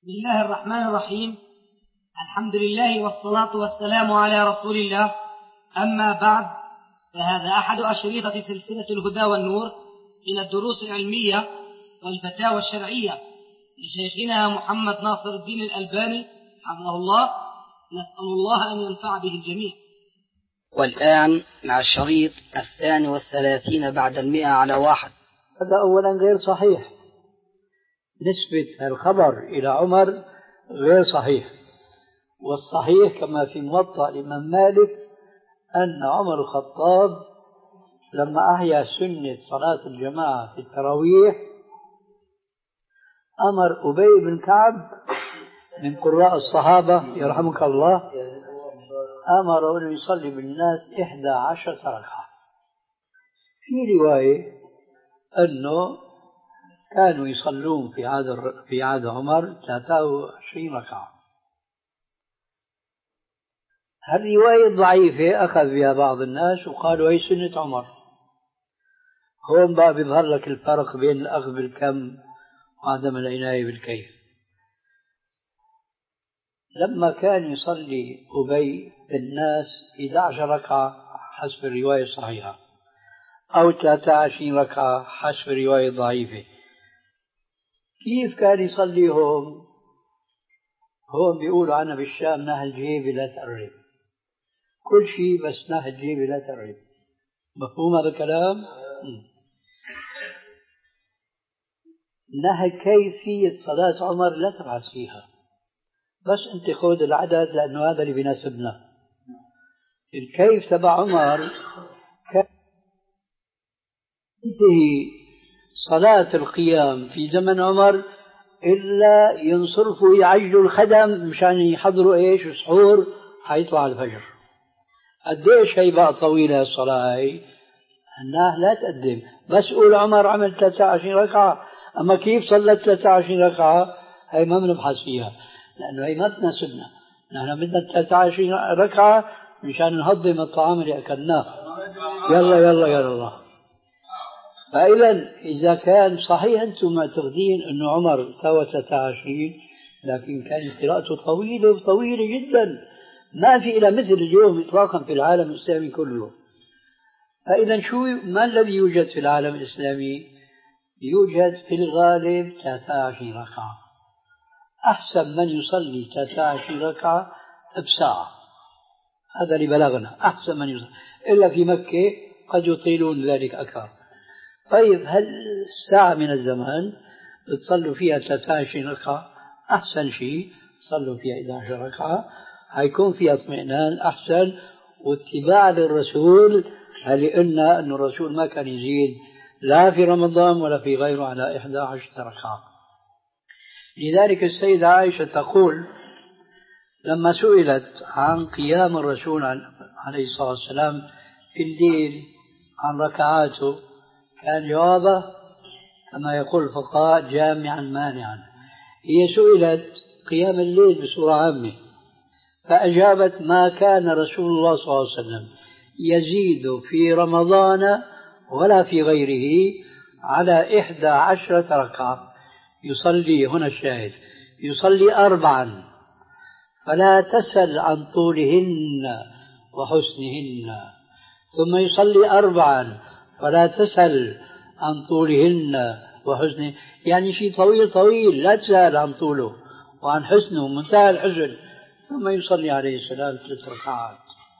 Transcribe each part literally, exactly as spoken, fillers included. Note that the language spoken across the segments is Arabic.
بسم الله الرحمن الرحيم. الحمد لله والصلاة والسلام على رسول الله. أما بعد، فهذا أحد أشريطة سلسلة الهدى والنور من الدروس العلمية والفتاوى الشرعية لشيخنا محمد ناصر الدين الألباني حفظه الله. نسأل الله أن ينفع به الجميع. والآن مع الشريط الثاني والثلاثين بعد المئة على واحد. هذا أولا غير صحيح، نسبة الخبر إلى عمر غير صحيح، والصحيح كما في موطأ الإمام مالك أن عمر الخطاب لما أحيا سنة صلاة الجماعة في التراويح أمر أبي بن كعب من قراء الصحابة يرحمك الله، أمر أن يصلي بالناس إحدى عشرة ركعة. في رواية أنه كانوا يصلون في عهد في عهد عمر ثلاثة وعشرين ركعة. هالرواية ضعيفة أخذ بها بعض الناس وقالوا هي سنة عمر. هون بقى بيظهر لك الفرق بين الأخذ بالكم وعدم العناية بالكيف. لما كان يصلي أبي بالناس إحدى عشرة ركعة حسب الرواية الصحيحة أو ثلاثة وعشرين ركعة حسب الرواية الضعيفة، كيف كان يصلي هون؟ هون بيقولوا عنها بالشام نهل جيبي لا تقرب، كل شيء بس نهل جيبي لا تقرب. مفهوم هذا الكلام؟ نهل كيفية صلاة عمر لا تبحث فيها، بس انت خذ العدد لأنه هذا اللي بيناسبنا. الكيف تبع عمر كان تنتهي صلاة القيام في زمن عمر إلا ينصرفوا يعجلوا الخدم مشان يحضروا إيش سحور حيطلع الفجر. قديش هي بقى طويلة الصلاة هي؟ أنها لا تقدم، بس قول عمر عمل ثلاثة وعشرين ركعة، أما كيف صلت ثلاثة وعشرين ركعة هي ما بنبحث فيها لأنه هي ما تناسبنا. نحن بدنا ثلاثة وعشرين ركعة مشان نهضم الطعام اللي أكلناه. يلا يلا يلا الله. فإذا إذا كان صحيح أنتم معتقدين أنه عمر سوى ثلاثة وعشرين، لكن كانت قراءته طويلة طويلة جدا، ما في إلى مثل اليوم إطلاقا في العالم الإسلامي كله. فإذا شو ما الذي يوجد في العالم الإسلامي؟ يوجد في الغالب ثلاثة وعشرين ركعة. أحسن من يصلي ثلاثة وعشرين ركعة بساعة، هذا اللي بلغنا أحسن من يصلي، إلا في مكة قد يطيلون ذلك أكثر. طيب هل ساعة من الزمان تصلوا فيها ثلاثة وعشرين ركعة؟ أحسن شيء صلوا فيها إحدى عشرة ركعة، هيكون فيها اطمئنان أحسن واتباع للرسول، لأن أن الرسول ما كان يزيد لا في رمضان ولا في غيره على إحدى عشرة ركعة. لذلك السيدة عائشة تقول لما سئلت عن قيام الرسول عليه الصلاة والسلام في الليل عن ركعاته كان جوابه كما يقول الفقهاء جامعا مانعا. هي سئلت قيام الليل بصورة عامة فأجابت ما كان رسول الله صلى الله عليه وسلم يزيد في رمضان ولا في غيره على إحدى عشرة ركعة. يصلي هنا الشاهد يصلي أربعا فلا تسل عن طولهن وحسنهن، ثم يصلي أربعا فلا تسل عن طولهن وحسنه، يعني شيء طويل طويل لا تسأل عن طوله وعن حسنه منتهى الحزن، ثم يصلي عليه السلام ثلاث ركعات.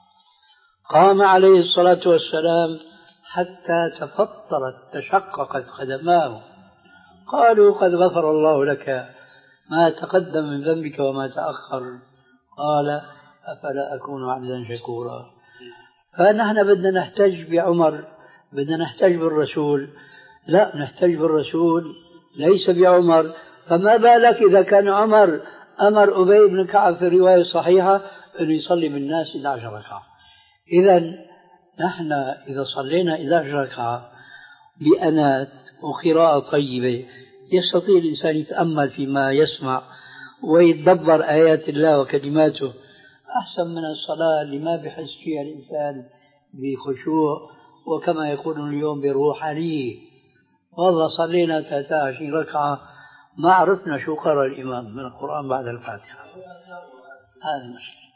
قام عليه الصلاة والسلام حتى تفطرت تشققت قدماه، قالوا قد غفر الله لك ما تقدم من ذنبك وما تأخر، قال أفلا أكون عبدا شكورا. فنحن بدنا نحتج بعمر، بدنا نحتج بالرسول، لا نحتج بالرسول ليس بعمر. فما بالك إذا كان عمر أمر أبي بن كعب في الرواية الصحيحة أن يصلي بالناس إحدى عشرة ركعة. إذا نحن إذا صلينا إحدى عشرة ركعة بأنات وقراءة طيبة يستطيع الإنسان يتأمل فيما يسمع ويتدبر آيات الله وكلماته أحسن من الصلاة اللي ما بحس فيها الإنسان بخشوع وكما يقولون اليوم بروحانية. والله صلينا ثلاثة وعشرين ركعة ما عرفنا شو قرأ الإمام من القرآن بعد الفاتحة. هذا المشكلة.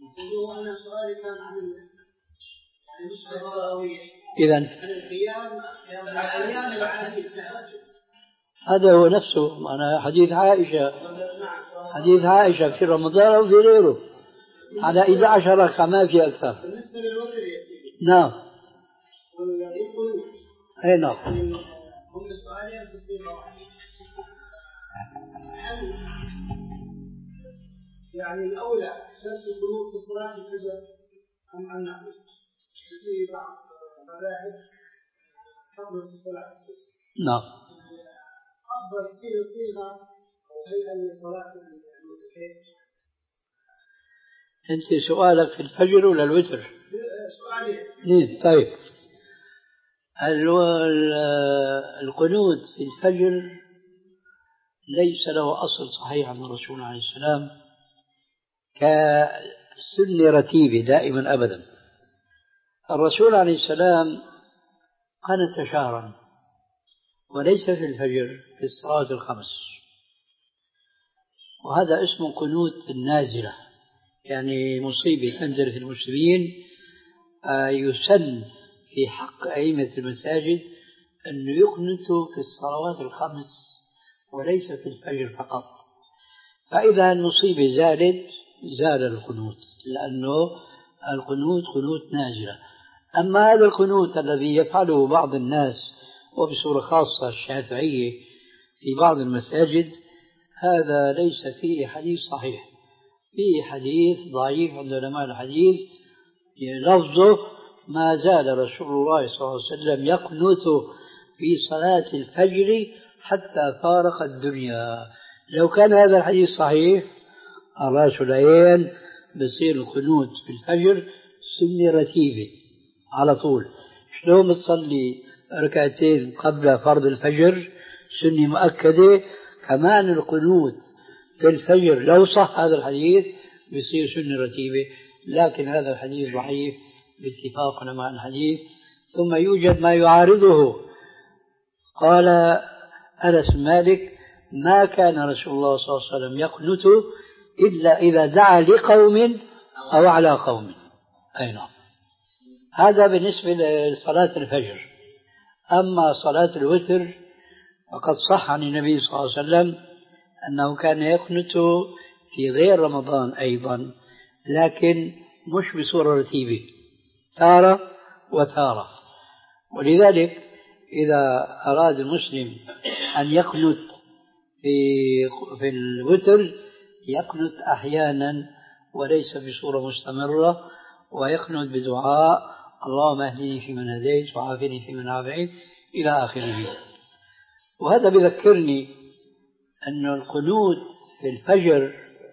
إذن هذا هو نفسه أنا حديث عائشة حديث عائشة في رمضان أو في غيره على إحدى عشرة ركعة ما في أكثر. نعم. أي نعم. يعني الأولى شرط القنوت في صلاة الفجر أم أن في بعض المذاهب حظر في صلاة الفجر. نعم. أفضل صيغة أو هيئة لصلاة الوتر. أنت سؤالك في الفجر ولا الوتر؟ سؤالي. طيب. القنوت في الفجر ليس له أصل صحيح عن الرسول عليه السلام كسنة رتيبة دائما أبدا. الرسول عليه السلام قنت شهرا وليس في الفجر في الصلاة الخمس، وهذا اسمه قنوت النازلة، يعني مصيبة تنزل في المسلمين. يسن في حق أئمة المساجد أن يقنتوا في الصلوات الخمس وليس في الفجر فقط. فإذا المصيبة زالت زال القنوت، لأنه القنوت قنوت نازلة. أما هذا القنوت الذي يفعله بعض الناس وبصورة خاصة الشافعية في بعض المساجد، هذا ليس فيه حديث صحيح، فيه حديث ضعيف عند علماء الحديث لفظه ما زال رسول الله صلى الله عليه وسلم يقنت في صلاة الفجر حتى فارق الدنيا. لو كان هذا الحديث صحيح الراس العين بصير القنوت في الفجر سنة رتيبة على طول. شلون بتصلي ركعتين قبل فرض الفجر سنة مؤكدة، كمان القنوت في الفجر لو صح هذا الحديث بصير سنة رتيبة، لكن هذا الحديث ضعيف باتفاق علماء الحديث. ثم يوجد ما يعارضه. قال أنس مالك ما كان رسول الله صلى الله عليه وسلم يقنت إلا إذا دعا لقوم أو على قوم. أي نعم. هذا بالنسبة لصلاة الفجر. أما صلاة الوتر فقد صح عن النبي صلى الله عليه وسلم أنه كان يقنت في غير رمضان أيضا، لكن مش بصورة رتيبة، تارة وتارة. ولذلك إذا أراد المسلم أن يقنت في في الوتر يقنت أحيانا وليس بصورة مستمرة، ويقنت بدعاء اللهم اهدني فيمن هديت وعافني فيمن عافيت إلى آخره. وهذا بذكرني أن القنوت في الفجر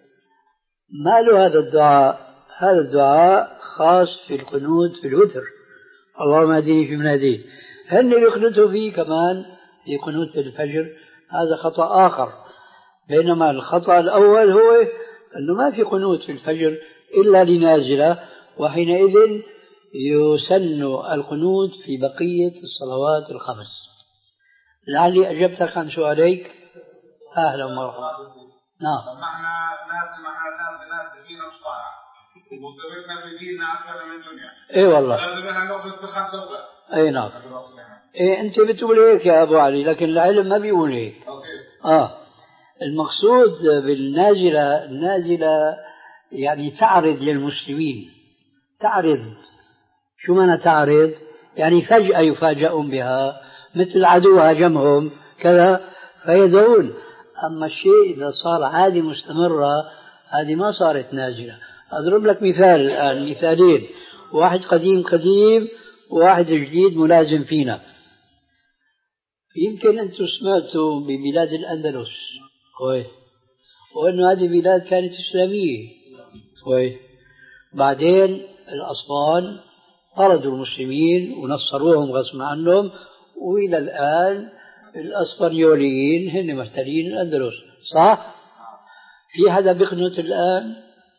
ما له هذا الدعاء، هذا الدعاء خاص في القنوت في الوتر اللهم اهدني فيمن هديت. هن يقنتوا فيه كمان في قنوت الفجر، هذا خطأ آخر. بينما الخطأ الأول هو أنه ما في قنوت في الفجر إلا لنازلة، وحينئذ يسن القنوت في بقية الصلوات الخمس. لعلي أجبتك عن سؤاليك. أهلا ومرحبا. نعم. معنا ناس مع ناس ناس فينا الصالح ومستمرنا في ديننا أكثر من الدنيا. إيه والله. لازم أن نأخذ تخطط. أي نعم. إيه أنت بتقول هيك يا أبو علي، لكن العلم ما بيقول هيك. آه. المقصود بالنازلة النازلة يعني تعرض للمسلمين، تعرض. شو معنى تعرض؟ يعني فجأة يفاجئون بها، مثل عدو هاجمهم كذا فيدعون. أما الشيء إذا صار عادي مستمرة هذه ما صارت نازلة. أضرب لك مثال الآن، مثالين، واحد قديم قديم وواحد جديد ملازم فينا. يمكن أنتم سمعتوا ببلاد الأندلس كويس، وأنه هذه بلاد كانت إسلامية كويس. بعدين الأسبان طردوا المسلمين ونصروهم غصب عنهم، وإلى الآن الأسبانيوليين هن محتلين الأندلس، صح؟ في حدا بيقنط الآن؟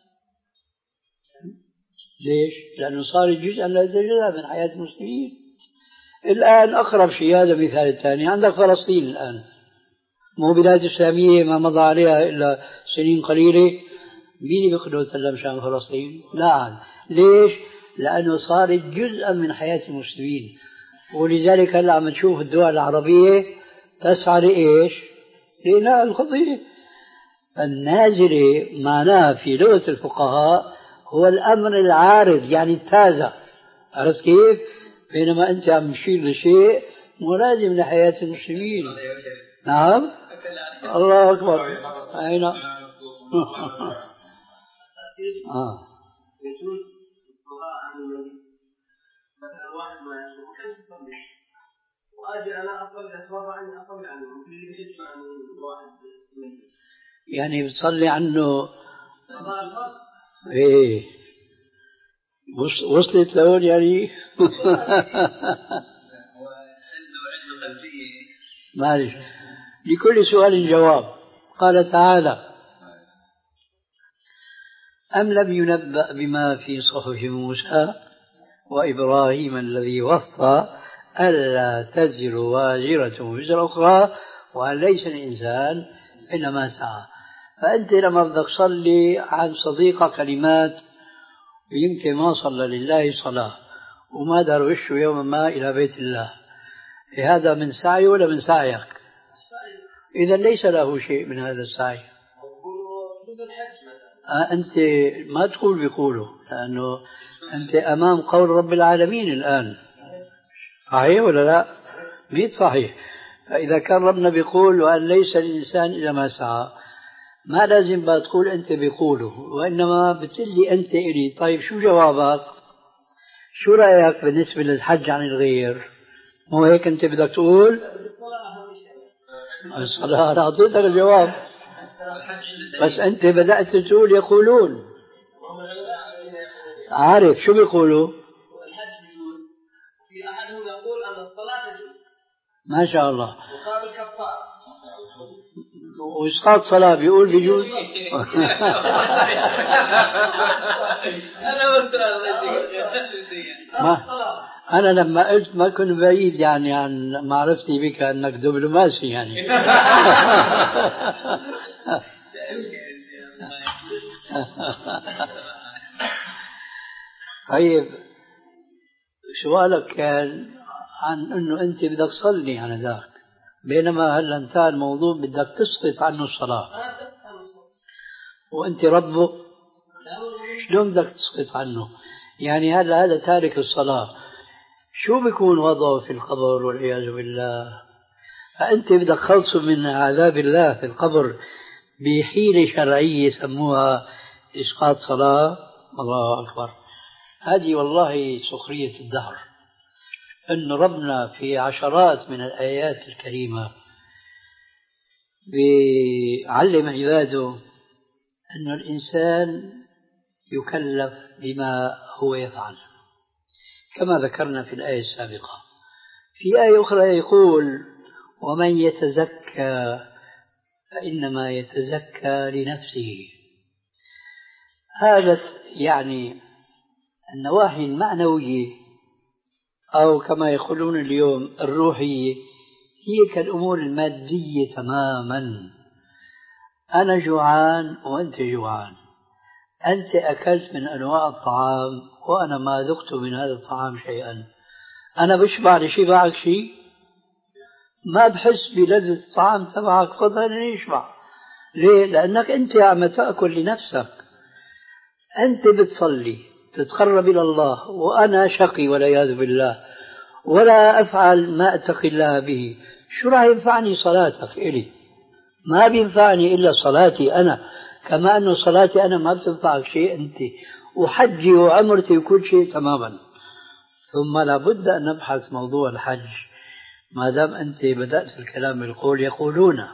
ليش؟ لأنه صار جزءا لا يتجزأ من حياة المسلمين. الآن أقرب شيء، هذا مثال ثاني، عندك فلسطين الآن مو بلاد إسلامية ما مضى عليها إلا سنين قليلة، مين بيقدر يتكلم شان فلسطين؟ لا. ليش؟ لأنه صارت جزءا من حياة المسلمين، ولذلك هلا عم نشوف الدول العربية تسعى لإيش؟ لإنهاء القضية. النازلة معناها في لغة الفقهاء هو الأمر العارض، يعني التازة، عرفت كيف؟ بينما أنت عم تشير لشيء ملازم لحياة المسلمين. نعم. الله أكبر. أين؟ آه. يجوز القراءة عن النبي، مثلا واحد ما يصوم خمس صلي وأجي أنا أصلي أتوضأ عني أصلي عنه، ممكن يجب عن واحد يعني بتصلي عنه. إيه وصلت لهون يعني. معلش، لكل سؤال جواب. قال تعالى: أم لم ينبأ بما في صحف موسى وإبراهيم الذي وفى ألا تزر وازرة وزر أخرى وأن ليس الإنسان إلا ما سعى. فأنت لما بدك تصلي عن صديقة كلمات يمكن ما صلى لله صلاة وما دار وشه يوما ما إلى بيت الله، هذا من سعي ولا من سعيك؟ إذا ليس له شيء من هذا السعي. آه أنت ما تقول بيقولوا، لأنه أنت أمام قول رب العالمين الآن، صحيح ولا لا؟ ميت صحيح. فإذا كان ربنا بيقول وأن ليس الإنسان إلا ما سعى، ما لازم بقى تقول أنت بيقوله، وإنما بتقلي أنت إلي طيب شو جوابك؟ شو رأيك بالنسبة للحج عن الغير؟ مو هيك أنت بدك تقول؟ الصلاة. أنا أعطيتك الجواب، بس أنت بدأت تقول يقولون. عارف شو بيقولوا؟ في أحدهم يقول أن الصلاة تجوز. ما شاء الله. وقابل كفار. وإسقاط صلاة بيقول بيجوز. ما أنا لما قلت ما كنت بعيد يعني عن معرفتي بك أنك دبلوماسي يعني. طيب سؤالك كان عن أنه أنت بدك تصلي عن ذاك، بينما هلا انتهى الموضوع بدك تسقط عنه الصلاة وأنت ربه، شلون بدك تسقط عنه؟ يعني هلا هذا تارك الصلاة شو بيكون وضعه في القبر والعياذ بالله؟ فأنت بدك خلصه من عذاب الله في القبر بحيلة شرعية سموها إسقاط صلاة. الله أكبر. هذه والله سخرية الدهر، أن ربنا في عشرات من الآيات الكريمة بيعلم عباده أن الإنسان يكلف بما هو يفعل، كما ذكرنا في الآية السابقة. في آية أخرى يقول: ومن يتزكى فإنما يتزكى لنفسه. هذا يعني النواحي المعنوية أو كما يقولون اليوم الروحية هي كالأمور المادية تماما. أنا جوعان وأنت جوعان، أنت أكلت من أنواع الطعام وأنا ما ذقت من هذا الطعام شيئا، أنا بشبع لشبعك شيء؟ ما بحس بلذة الطعام تبعك فضلا يشبع. ليه؟ لأنك أنت عم تأكل لنفسك، أنت بتصلي تتقرب إلى الله وأنا شقي والعياذ بالله ولا أفعل ما أتقي الله به، شو راح ينفعني صلاتك إلي؟ ما بينفعني إلا صلاتي أنا، كما أن صلاتي أنا ما بتنفعك شيء أنت، وحجي وعمرتي وكل شيء تماما. ثم لابد أن نبحث موضوع الحج، ما دام أنت بدأت الكلام بالقول يقولون.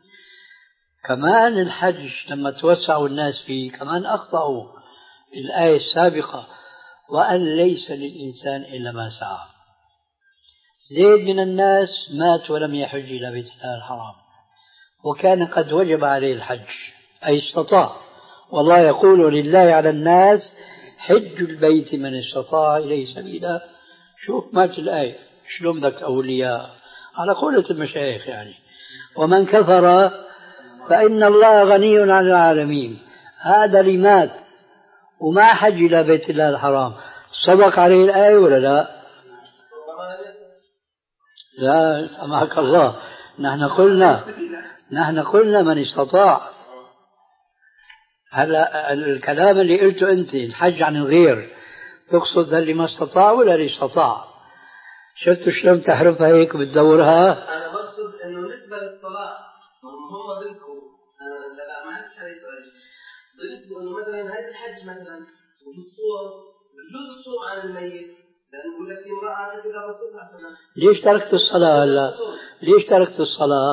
كمان الحج لما توسعوا الناس فيه كمان أخطأوا الآية السابقة: وأن ليس للإنسان إلا ما سعى. زيد من الناس مات ولم يحج إلى بيت الله الحرام، وكان قد وجب عليه الحج أي استطاع، والله يقول: لله على الناس حج البيت من استطاع إليه سبيلا. شوف مات الآية شلون بدك تقول لي على قولة المشايخ يعني: ومن كفر فإن الله غني عن العالمين. هذا اللي مات وما حج إلى بيت الله الحرام صدق عليه الآية ولا لا؟ لا سمحك الله، نحن قلنا نحن قلنا من استطاع. هلا الكلام اللي قلته أنت الحج عن الغير تقصد اللي ما استطاع ولا اللي استطاع؟ شفتوا شلون تحرفها هيك بتدورها؟ أنا بقصد إنه بالنسبة للصلاة هم بدكم لا ما عنديش عليه سؤال. بالنسبة إنه مثلا هذا الحج مثلا وبالصور بجوز الصوم عن الميت، لأنه يقول لك امرأة كذا الرسول صلى الله عليه وسلم. ليش تركت الصلاة هلا؟ ليش تركت الصلاة؟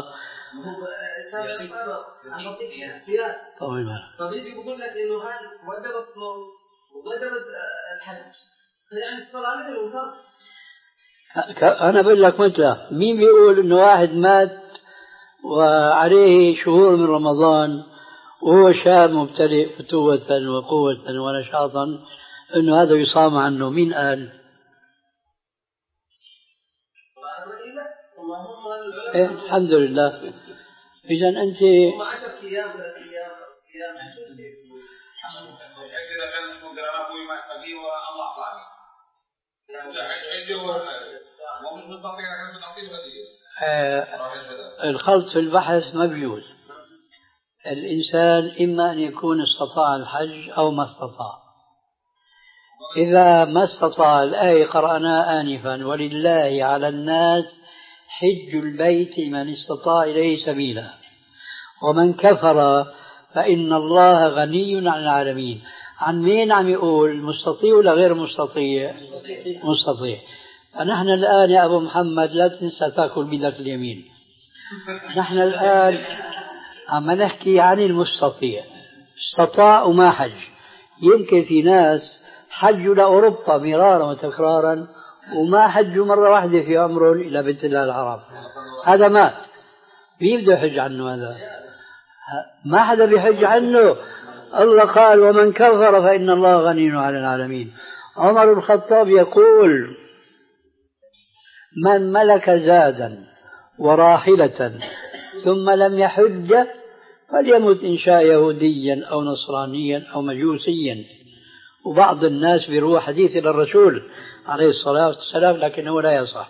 طيب يجي بيقول لك إنه هذا وجب الصوم ووجب الحج، يعني الصلاة مثل المنكر. أنا بقول لك مثله، مين بيقول إنه واحد مات وعليه شهور من رمضان وهو شاب مبتدئ فتوة وقوة ونشاطا إنه هذا يصام عنه؟ مين قال؟ إيه الحمد لله. إذا أنت آه الخلط في البحث ما بيجوز. الإنسان إما أن يكون استطاع الحج أو ما استطاع. إذا ما استطاع، الآية قرأناها آنفا ولله على الناس حج البيت من استطاع إليه سبيلا ومن كفر فإن الله غني عن العالمين. عن مين عم يقول؟ مستطيع ولا غير مستطيع؟ مستطيع. فنحن الآن يا أبو محمد لا تنسى تأكل بيدك اليمين. نحن الآن عم نحكي عن المستطيع، استطاع وما حج. يمكن في ناس حجوا لأوروبا مرارا وتكرارا وما حجوا مرة واحدة في عمرهم إلى بيت الله الحرام، هذا مات. مين بده يحج عنه؟ هذا ما حدا بيحج عنه. الله قال ومن كفر فإن الله غني عن العالمين. عمر بن الخطاب يقول من ملك زادا وراحلة ثم لم يحج فليمت إن شاء يهوديا أو نصرانيا أو مجوسيا. وبعض الناس بيروح حديث إلى الرسول عليه الصلاة والسلام لكنه لا يصح.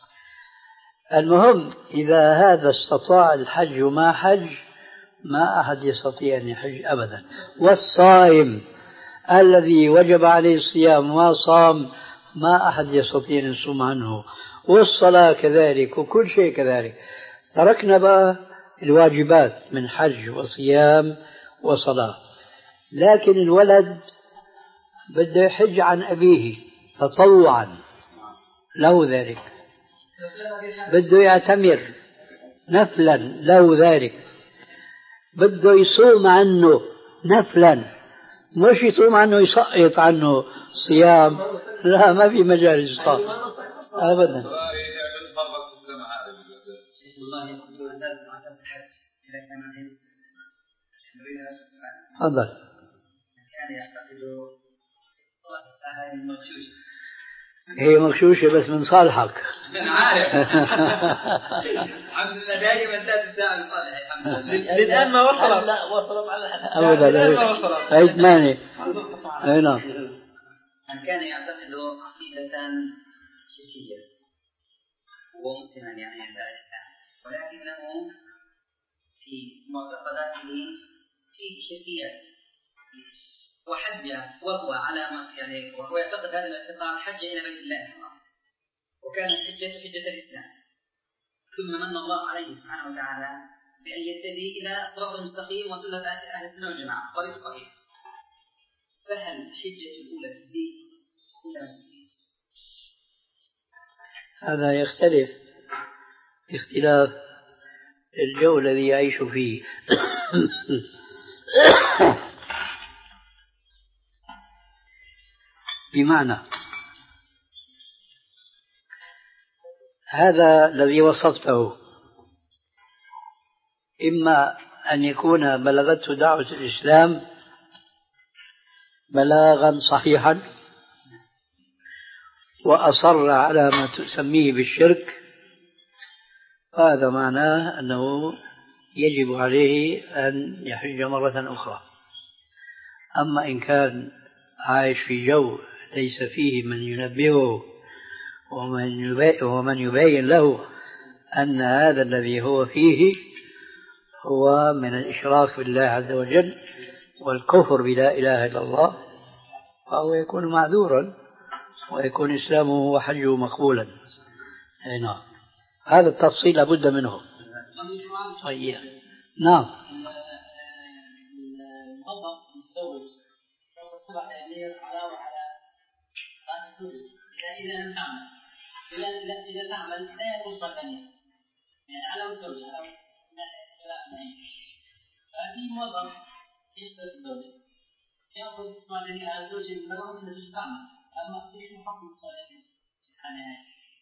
المهم إذا هذا استطاع الحج وما حج ما أحد يستطيع أن يحج أبدا. والصائم الذي وجب عليه الصيام وصام ما أحد يستطيع أن يصوم عنه. والصلاة كذلك وكل شيء كذلك. تركنا بقى الواجبات من حج وصيام وصلاة. لكن الولد بده يحج عن أبيه تطوعا له ذلك، بده يعتمر نفلا له ذلك، بده يصوم عنه نفلا، مش يصوم عنه يسقط عنه صيام. لا ما في مجال يسقط أبدا. تفضل. هي مغشوشة بس من صالحك. أنا عارف. الحمد لله دائما لا تساعد صالح. الحمد لله. للآن ما وصلت. لا وصلت على الحد. أبدا. للآن ما وصلت. أي ثمانية. أي نعم. من كان يعتقد عقيدة شركية ومسلما يعني عند الإسلام، ولكنه في معتقداته في شركيات وحج وهو على يعني وهو يعتقد هذا الاعتقاد حج إلى بيت الله الحرام وكانت حجة حجة الإسلام، ثم من الله عليه سبحانه وتعالى بأن يهتدي إلى صراط مستقيم وسنة أهل السنة والجماعة طريق صحيح. فهل الحجة الأولى في الدين هذا يختلف اختلاف الجو الذي يعيش فيه. بمعنى هذا الذي وصفته إما أن يكون بلغته دعوة الإسلام بلاغا صحيحا وأصر على ما تسميه بالشرك هذا معناه أنه يجب عليه أن يحج مرة أخرى. أما إن كان عايش في جو ليس فيه من ينبهه ومن يبين له أن هذا الذي هو فيه هو من الإشراك بالله عز وجل والكفر بلا إله إلا الله، فهو يكون معذورا ويكون إسلامه وحجه مقبولا. نعم، هذا التفصيل لابد منه. طيب نعم. الموظف متزوج يوم الصبح يمير علاوة على هذا الزوج إذا لم تعمل إذا إذا إذا تعمل لا يكون صلاة يعني على الزوج على لا ففي موظف يشتري الزوج يأخذ مالي على الزوج بالرغم من الزوج تعمل أما إيش محكم الصلاة سبحانه.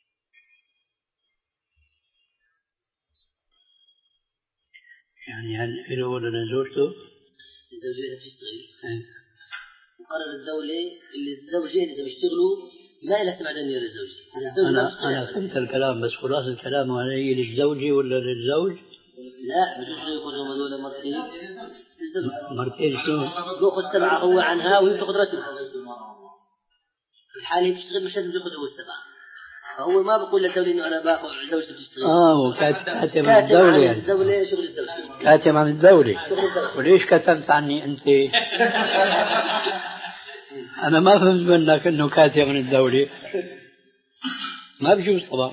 يعني هل له ولا زوجته؟ الزوجين اللي بتشتغل مقرر الدولة اللي الزوجين اللي بيشتغلوا ما إلى سمع دنيا للزوج. أنا أنا فهمت الكلام بس خلاص الكلام هي للزوجة ولا للزوج؟ لا بدوش يأخذوا هذول مرتين. مرتين شو؟ بأخذ سبعة هو عنها وهي بتأخذ راتبها. الحالة اللي بتشتغل مش لازم يأخذ هو السبعة. فهو ما بقول للدولة إنه أنا باخذ زوجتي بتشتغل. آه وكاتب عن الدولة يعني. الدولة شغل الدولة. كاتب عن الدولة. وليش كتبت عني أنت؟ أنا ما فهمت منك إنه كاتب عن الدولة. ما بجوز طبعا.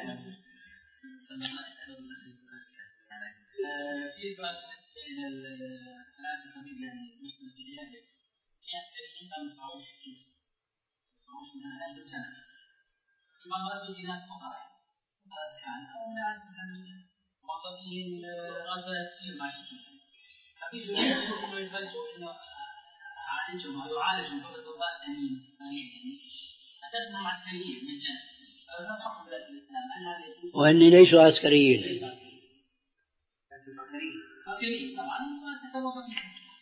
مرات في ناس فقراء هذا الحال أو ناس موظفين راتبات كثير معيشين فبيجوا إنه يفرجوا إنه يعالجهم أو يعالجهم قبل أطباء ثانيين يعني أساسهم عسكريين من جنب فما حكم ذلك الإسلام أن هذا يجوز وإني ليسوا عسكريين عسكريين طبعا تتوقف.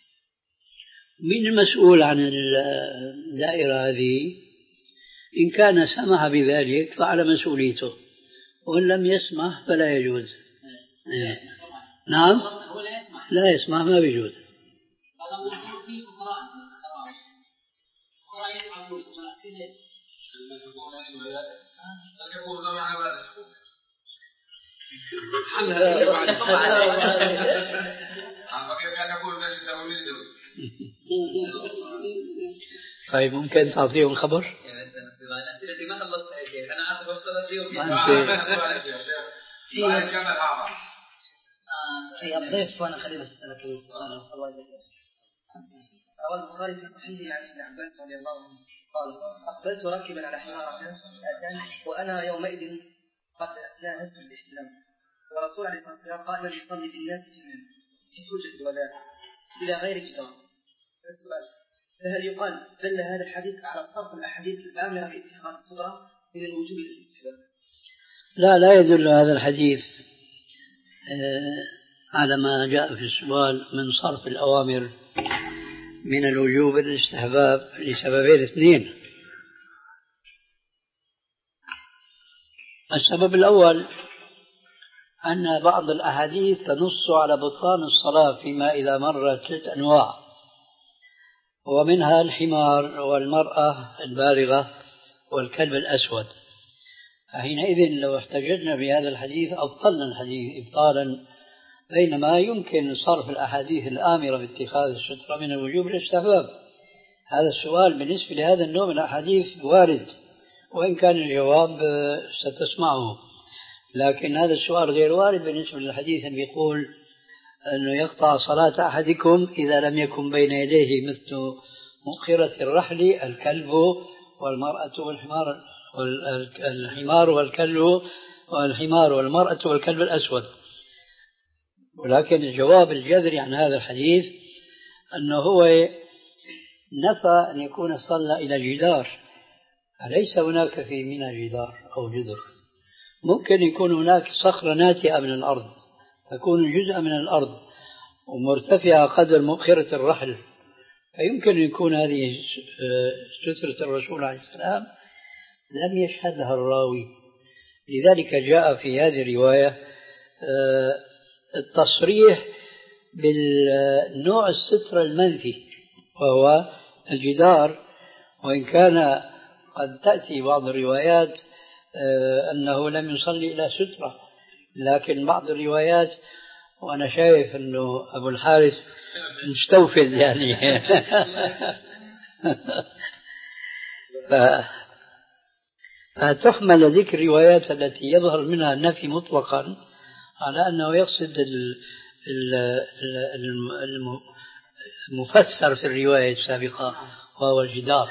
من المسؤول عن الدائرة هذه؟ إن كان سمح بذلك فعلى مسؤوليته وإن لم يسمح فلا يجوز. نعم لا يسمح ما بيجوز. طيب ممكن تعطيهم خبر؟ التي ما خلصت شيء أنا عارف وصلت اليوم يا الضيف وأنا خلينا أسألك السؤال الله يجزاك. روى البخاري في صحيحه عن ابن عباس رضي الله عنه قال أقبلت راكبا على حمار أتان وأنا يومئذ قد ناهزت الاحتلام والرسول عليه الصلاة والسلام قائما يصلي بالناس في حجة الوداع إلى غير كتاب. السؤال فهل يقال دل هذا الحديث على صرف الأحاديث الآمرة باتخاذ الصدرة من الوجوب للاستحباب؟ لا لا يدل هذا الحديث على ما جاء في السؤال من صرف الأوامر من الوجوب للاستحباب لسببين اثنين. السبب الأول أن بعض الأحاديث تنص على بطلان الصلاة فيما إذا مرت ثلاث أنواع ومنها الحمار والمرأة البالغة والكلب الأسود. فحينئذ لو احتججنا بهذا الحديث أبطلنا الحديث إبطالا، بينما يمكن صرف الأحاديث الآمرة باتخاذ السترة من الوجوب للاستحباب. هذا السؤال بالنسبة لهذا النوع من الأحاديث وارد، وإن كان الجواب ستسمعه، لكن هذا السؤال غير وارد بالنسبة للحديث اللي بيقول أنه يقطع صلاة أحدكم إذا لم يكن بين يديه مثل مؤخرة الرحل الكلب والمرأة والحمار والحمار والكلب والحمار والمرأة والكلب الأسود. ولكن الجواب الجذري عن هذا الحديث أنه هو نفى أن يكون صلى إلى جدار، أليس هناك في منى جدار أو جدر؟ ممكن يكون هناك صخرة ناتئة من الأرض تكون جزءا من الأرض ومرتفعة قدر مؤخرة الرحل، فيمكن أن يكون هذه سترة الرسول عليه السلام لم يشهدها الراوي. لذلك جاء في هذه الرواية التصريح بالنوع الستر المنفي وهو الجدار، وإن كان قد تأتي بعض الروايات أنه لم يصلي إلى سترة، لكن بعض الروايات وأنا شايف أنه أبو الحارث مستوفد يعني فتحمل ذكر الروايات التي يظهر منها النفي مطلقا على أنه يقصد المفسر في الرواية السابقة وهو الجدار.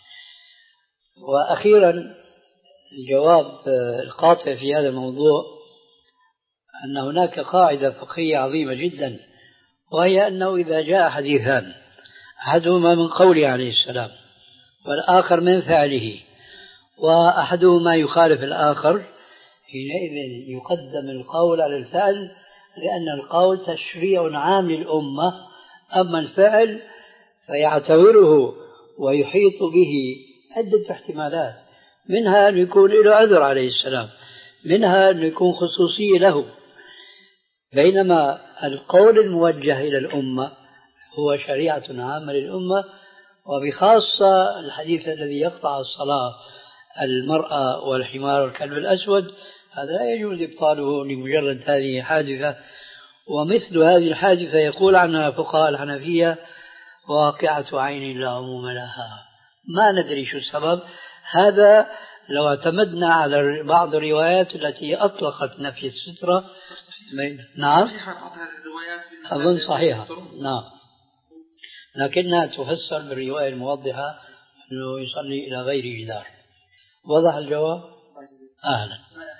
وأخيرا الجواب القاطع في هذا الموضوع أن هناك قاعدة فقهية عظيمة جدا، وهي أنه إذا جاء حديثان أحدهما من قوله عليه السلام والآخر من فعله وأحدهما يخالف الآخر، حينئذ يقدم القول على الفعل، لأن القول تشريع عام للأمة، أما الفعل فيعتبره ويحيط به عدة احتمالات، منها أن يكون له عذر عليه السلام، منها أن يكون خصوصي له، بينما القول الموجه إلى الأمة هو شريعة عامة للأمة، وبخاصة الحديث الذي يقطع الصلاة المرأة والحمار والكلب الأسود، هذا لا يجوز إبطاله لمجرد هذه حادثة. ومثل هذه الحادثة يقول عنها فقهاء الحنفية واقعة عين لا عموم لها، ما ندري شو السبب. هذا لو اعتمدنا على بعض الروايات التي أطلقت نفي السترة. نعم أظن صحيحة، نعم، لكنها تفسر بالرواية الموضحة أنه يصلي إلى غير جدار. وضح الجواب؟ أهلا.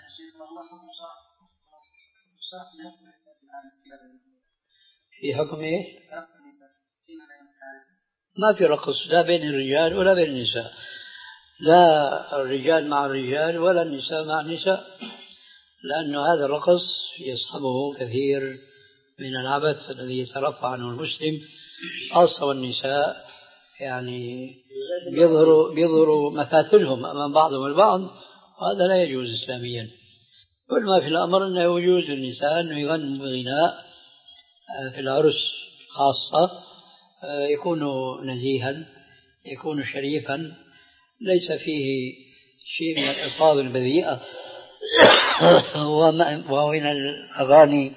في حكم إيه؟ ما في رقص لا بين الرجال ولا بين النساء، لا الرجال مع الرجال ولا النساء مع النساء، لأنه هذا الرقص يصحبه كثير من العبث الذي يترفع عنه المسلم، خاصة والنساء يعني بيظهروا بيظهروا مفاتنهم أمام بعضهم البعض، وهذا لا يجوز إسلاميا. كل ما في الأمر أنه يجوز للنساء أنه يغنوا بغناء في العرس خاصة، يكون نزيها، يكون شريفا، ليس فيه شيء من الألفاظ البذيئة ومن الأغاني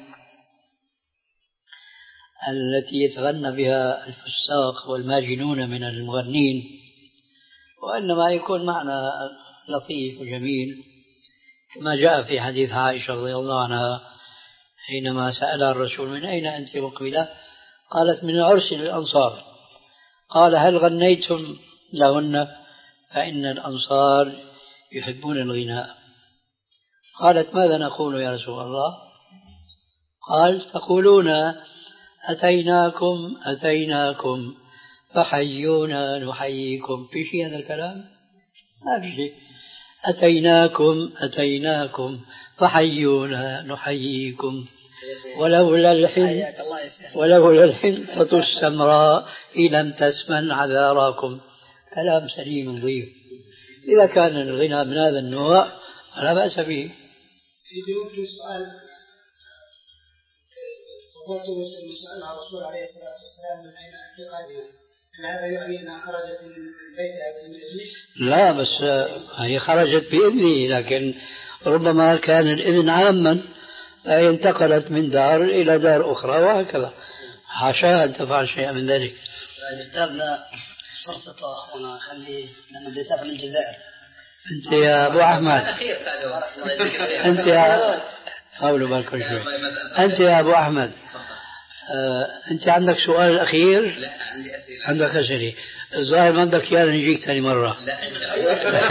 التي يتغنى بها الفساق والماجنون من المغنين، وإنما يكون معنى لطيف وجميل، كما جاء في حديث عائشة رضي الله عنها حينما سألها الرسول من أين أنت مقبلة؟ قالت من العرس للأنصار. قال هل غنيتم لهن؟ فإن الأنصار يحبون الغناء. قالت ماذا نقول يا رسول الله؟ قال تقولون أتيناكم أتيناكم فحيونا نحييكم. في شيء هذا الكلام؟ ما في شيء. أتيناكم أتيناكم فحيونا نحييكم ولولا الحن ولولا الحنطة السمراء لم تسمن عذاراكم. كلام سليم نظيف. إذا كان الغنى من هذا النوع فلا بأس به. سيدي ممكن سؤال فضلت سألها الرسول عليه الصلاة والسلام من أين اعتقادها، هل هذا يعني أنها خرجت من بيتها بإذنه؟ لا، بس هي خرجت بإذنه، لكن ربما كان الإذن عاما، أي انتقلت من دار إلى دار أخرى وهكذا، حاشا أن تفعل شيئا من ذلك. أستاذنا فرصة أخونا خلي لأنه بدي أسافر للجزائر. أنت يا أبو أحمد أنت يا حاولوا بالكم شوي. أنت يا أبو أحمد آه، أنت عندك سؤال أخير؟ لا عندي أسئلة. عندك أسئلة. الظاهر ما بدك إيانا نجيك ثاني مرة. لا إن شاء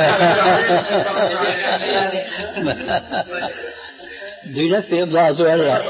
الله. بده ينفي إبضاعته هلا.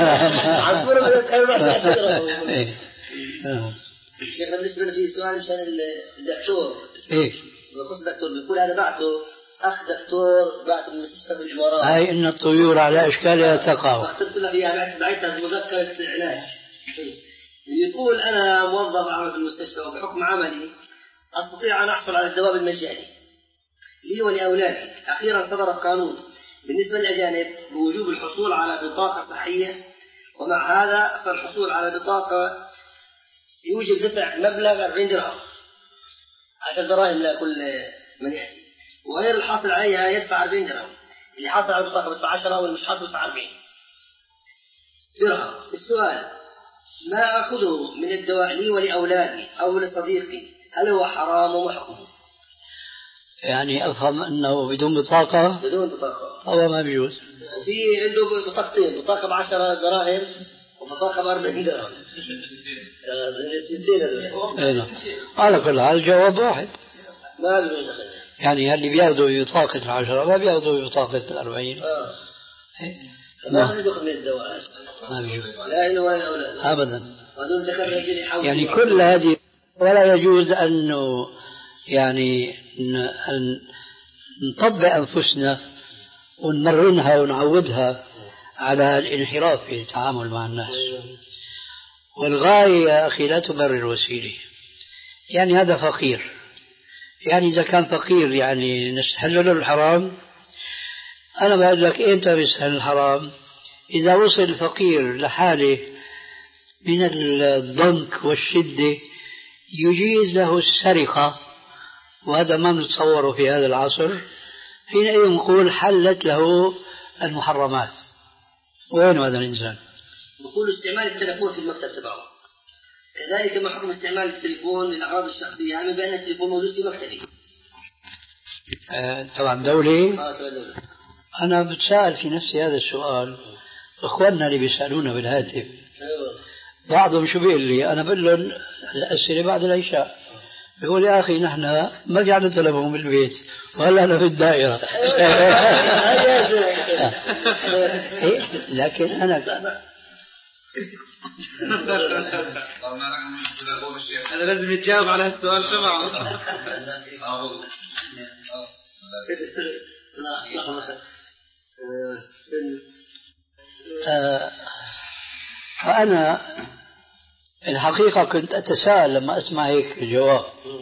شيخنا بالنسبة لي في سؤال مشان الدكتور. إيه؟ بخصوص الدكتور بيقول هذا بعته أخ دكتور بعته من مستشفى الإمارات. هاي إن الطيور على أشكالها تقع. اختص لك إياها بعتها بمذكرة علاج. يقول أنا موظف أعمل في المستشفى وبحكم عملي أستطيع أن أحصل على الدواء المجاني لي ولأولادي. أخيرا صدر قانون بالنسبة للأجانب بوجوب الحصول على بطاقة صحية، ومع هذا فالحصول على بطاقة يوجب دفع مبلغ أربعين درهم، عشر دراهم لكل من يأتي، وغير الحاصل عليها يدفع أربعين درهم. اللي حاصل على البطاقة بدفع عشرة والمش حاصل بدفع أربعين درهم. السؤال: ما أخذه من الدواء لي ولأولادي أو لصديقي هل هو حرام ومحكم؟ يعني أفهم أنه بدون بطاقة بدون بطاقة طبعا ما بيجوز. وفي عنده بطاقتين، بطاقة بعشرة دراهم وبطاقة بأربعين درهم. على كل حال الجواب واحد، ما بيجوز. يعني اللي بياخذوا بطاقة العشرة ما بياخذوا بطاقة الأربعين. آه. ما بيدخل من الدواء ما بيجوز لا إله ولا أولاد أبدا. يعني يعني كل هذه ولا يجوز أن يعني أن نطبع أنفسنا ونمرنها ونعودها على الانحراف في التعامل مع الناس. والغاية يا أخي لا تبرر الوسيلة. يعني هذا فقير، يعني إذا كان فقير يعني نستحل له الحرام. أنا بقول لك أنت بيستحل الحرام إذا وصل الفقير لحاله من الضنك والشدة يجيز له السرقة، وهذا ما نتصوره في هذا العصر، حينئذ نقول حلت له المحرمات. وين هذا الإنسان؟ نقول استعمال التلفون في المكتب تبعه، كذلك ما حكم استعمال التلفون للأغراض الشخصية، يعني بأن التلفون موجود في مكتبي. آه طبعا دولي. آه دولي. أنا بتساءل في نفسي هذا السؤال. إخواننا اللي بيسألونا بالهاتف أيوة. بعضهم شو بيقول لي؟ أنا بقول لهم الأسئلة بعد العشاء، بيقول يا أخي نحن ما في عندنا تلفون بالبيت وهلا أنا في الدائرة. لكن أنا أنا لازم يتجاوب على السؤال تبعه. فأنا الحقيقة كنت أتساءل لما أسمع هيك الجواب،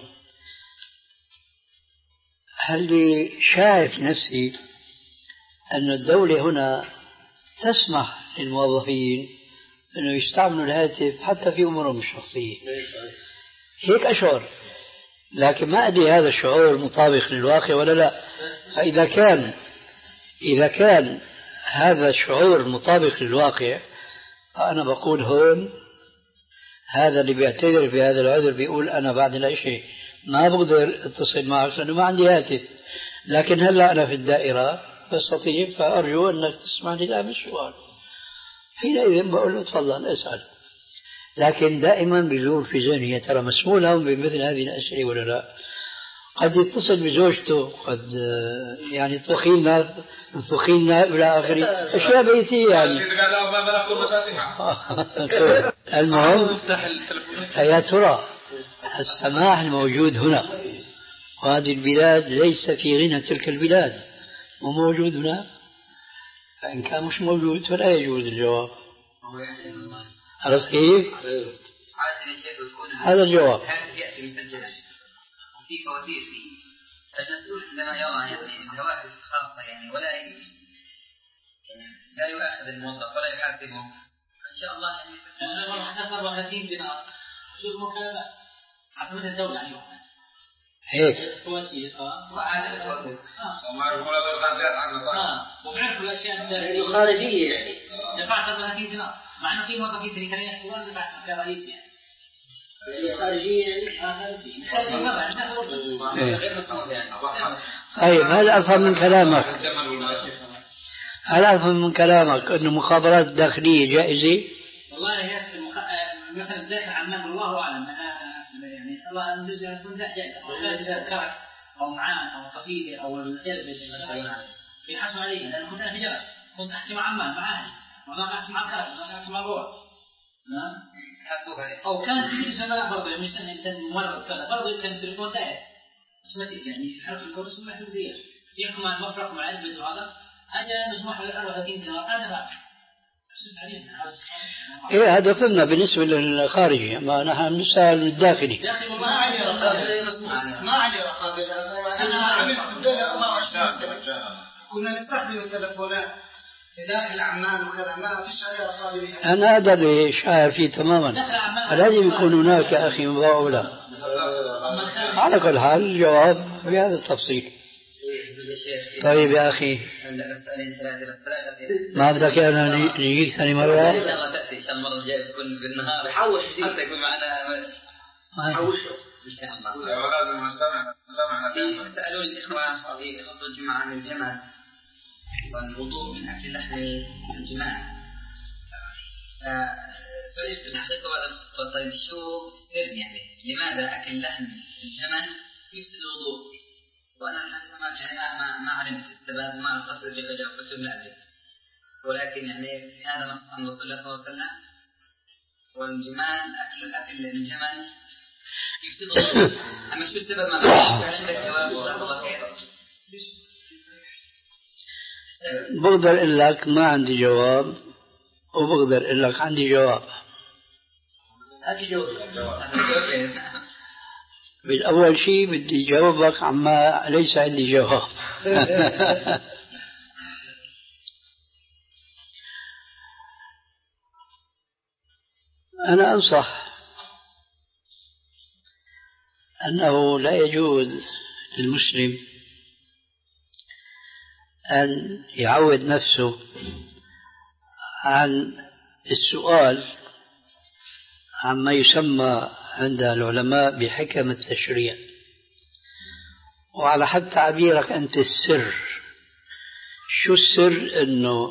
هل لي شايف نفسي أن الدولة هنا تسمح للموظفين أنه يستعملوا الهاتف حتى في أمورهم الشخصية؟ هيك أشعر، لكن ما أدري هذا الشعور مطابق للواقع ولا لا. فإذا كان إذا كان هذا الشعور مطابق للواقع فأنا بقول هون هذا اللي بيعتذر في هذا العذر بيقول أنا بعد العشاء ما بقدر اتصل معك لأنه ما عندي هاتف، لكن هلا أنا في الدائرة بستطيع، فأرجو أنك تسمعني الآن السؤال. حينئذ بقول له تفضل اسأل. لكن دائما بيدور في ذهني يا ترى مسموح لهم بمثل هذه الأسئلة ولا لا. قد يتصل بزوجته، قد يعني طخينا طخينا إلى آخره، أشياء بيتية يعني. المهم يا ترى السماح الموجود هنا وهذه البلاد ليس في غنى تلك البلاد وموجود هنا، فإن كان مش موجود فلا يجوز الجواب. عرفت كيف؟ هذا الجواب. في فواتير فيه، فالمسؤول عندما يرى يعني الهواتف خاصة يعني ولا يعني لا يؤاخذ الموظف ولا يحاسبه إن شاء الله يعني. أنا مرة حسب ثلاثين دينار شوف مكالمات حسب الدولة عليهم هيك فواتير وعادة فواتير وما يقول هذا الخارجات عن الطاقة وبعرفوا الأشياء الخارجية يعني دفعت ثلاثين دينار مع إنه في موظفين ثانيين كانوا يحسبون دفعت كرئيس يعني الخارجية طيب هل أفهم من كلامك هل أفهم من كلامك أن المخابرات الداخلية جائزة؟ والله هي المخ... مثلا الداخل عمان والله أعلم يعني الله أنجز يكون جائزة إذا ذكرك أو معان أو قفيلة أو الإربد يحسن عليه، لأن كنت أنا في جبل كنت أحكي مع عمان مع أهلي وما أحكي مع الخارج وما أحكي مع الروح نعم. أو كان في زمان برضه مش أنت مرة كذا برضه كان التليفون داير اسمتي يعني حرف الكورس ما يحب دير يحكم مع المفرق مع البز وهذا أجا مسموح له أربعة وثلاثين دينار أنا دفعت حسبت عليه. إيه هذا فهمنا بالنسبة للخارجي، ما نحن نسأل الداخلي. داخلي والله ما عليه رقابة ما عليه رقابة أنا عملت في الدولة أربعة وعشرين سنة كنا نستخدم التلفونات في داخل عمان وكذا، ما فيش عليها رقابة. أنا هذا اللي شاعر فيه تماما، لازم يكون هناك يا أخي مضاعولة. على كل حال الجواب بهذا التفصيل. طيب يا أخي ما بدك أنا نجيك ثاني مرة؟ إن شاء الله تأتي، إن شاء الله المرة الجاية تكون بالنهار، حوش حتى يكون معنا حوشه إن شاء الله. لازم نستمع نستمع. سألوا الإخوة في خطبة الجمعة عن الجمل والوضوء من أكل لحم الجمال. سؤالي في الحقيقة بعد الخطبة، طيب شو السر يعني لماذا أكل لحم الجمل يفسد الوضوء؟ وأنا الحقيقة ما يعني ما ما علمت السبب، ما عرفت أرجع كتب لا أدري، ولكن يعني في هذا نص عن رسول الله صلى الله عليه وسلم، والجمال أكل أكل الجمل يفسد الوضوء. أما شو السبب ما بعرف. عندك جواب؟ جزاك الله خير. بقدر أقول لك ما عندي جواب، وبقدر أقول لك عندي جواب. هذا جواب. بالأول شيء بدي جاوبك عما ليس عندي جواب. أنا أنصح أنه لا يجوز للمسلم أن يعود نفسه عن السؤال عما يسمى عند العلماء بحكم التشريع، وعلى حد تعبيرك أنت السر. شو السر؟ أنه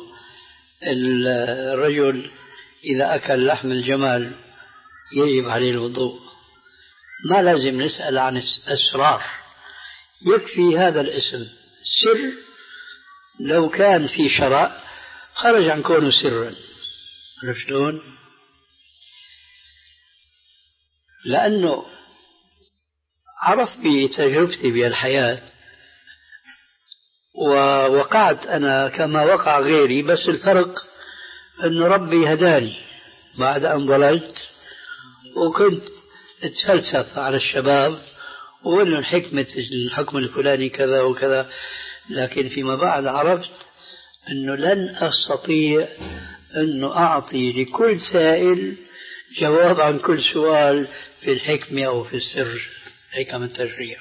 الرجل إذا أكل لحم الجمال يجب عليه الوضوء. ما لازم نسأل عن الأسرار، يكفي هذا الاسم سر. لو كان في شرع خرج عن كونه سرا. عرفتون؟ لأنه عرف بتجربتي بالحياة، ووقعت أنا كما وقع غيري، بس الفرق أن ربي هداني بعد أن ضللت وكنت اتفلسف على الشباب وقلنا الحكمة الحكم الفلاني كذا وكذا، لكن فيما بعد عرفت أنه لن أستطيع أنه أعطي لكل سائل جواب عن كل سؤال في الحكمة أو في السر حكم التشريع.